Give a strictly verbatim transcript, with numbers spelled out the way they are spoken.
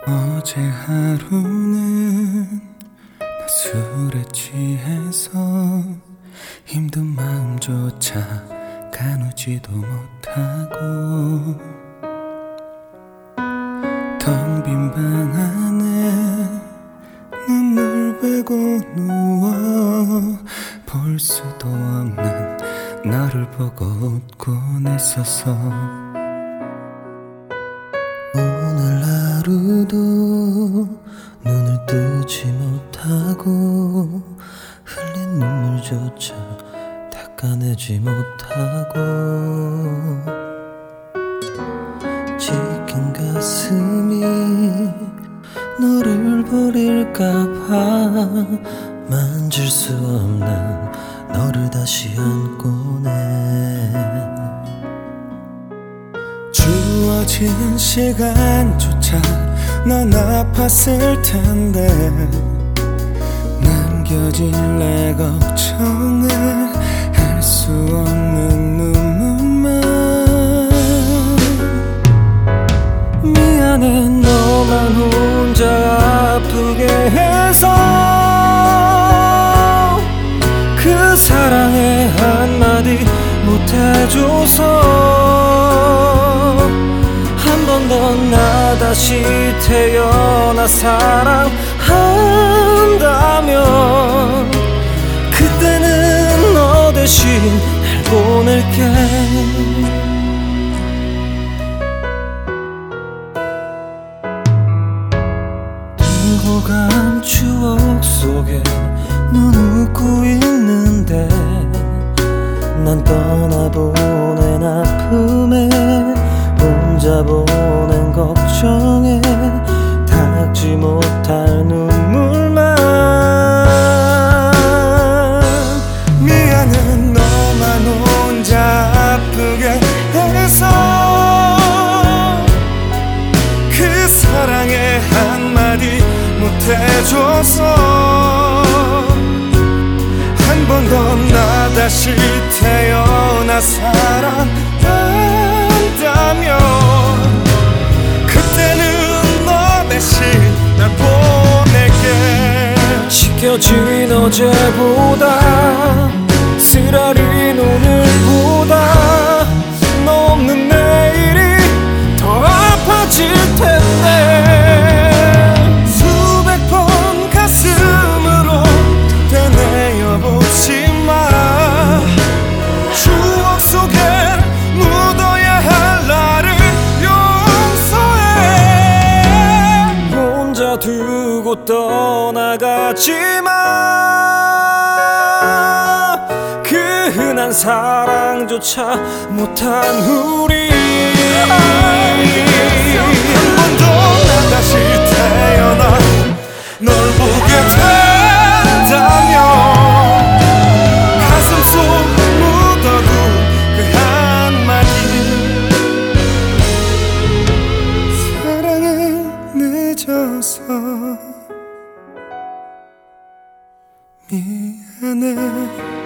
어제 하루는 나 술에 취해서 힘든 마음조차 가누지도 못하고 텅 빈 방 안에 눈물 빼고 누워 볼 수도 없는 너를 보고 웃곤 했었어. 오늘 하루도 눈을 뜨지 못하고 흘린 눈물조차 닦아내지 못하고 지킨 가슴이 너를 버릴까봐 만질 수 없는 너를 다시 안고네. 주어진 시간조차 넌 아팠을 텐데 남겨질 내 걱정을 할 수 없는 눈물만. 미안해 너만 혼자 아프게 해서 그 사랑의 한마디 못해줘서 한 번 더 나 다시 태어나 사랑한다면 그때는 너 대신 날 보낼게. 두고 간 추억 속에 넌 웃고 있는데 난 떠나보낸 아픔에 혼자 보낸 걱정에 닦지 못할 눈물만. 미안해 너만 혼자 아프게 해서 그 사랑의 한마디 못해줘서 한 번 더 나 다시 태어나 사랑한다면 그때는 너 대신 날 보낼게. 지켜진 어제보다 쓰라린 오늘보다 너 없는 내일이 더 아파질 텐데 수백 번 가슴으로 되뇌어보지 마. 추억 속에 묻어야 할 나를 용서해. 혼자 두고 떠나가지 마. 그 흔한 사랑조차 못한 우리 한 번 더 나 다시 태어나 널 보게 된다면 가슴 속 묻어도 그 한마디 사랑은 늦어서 미안해.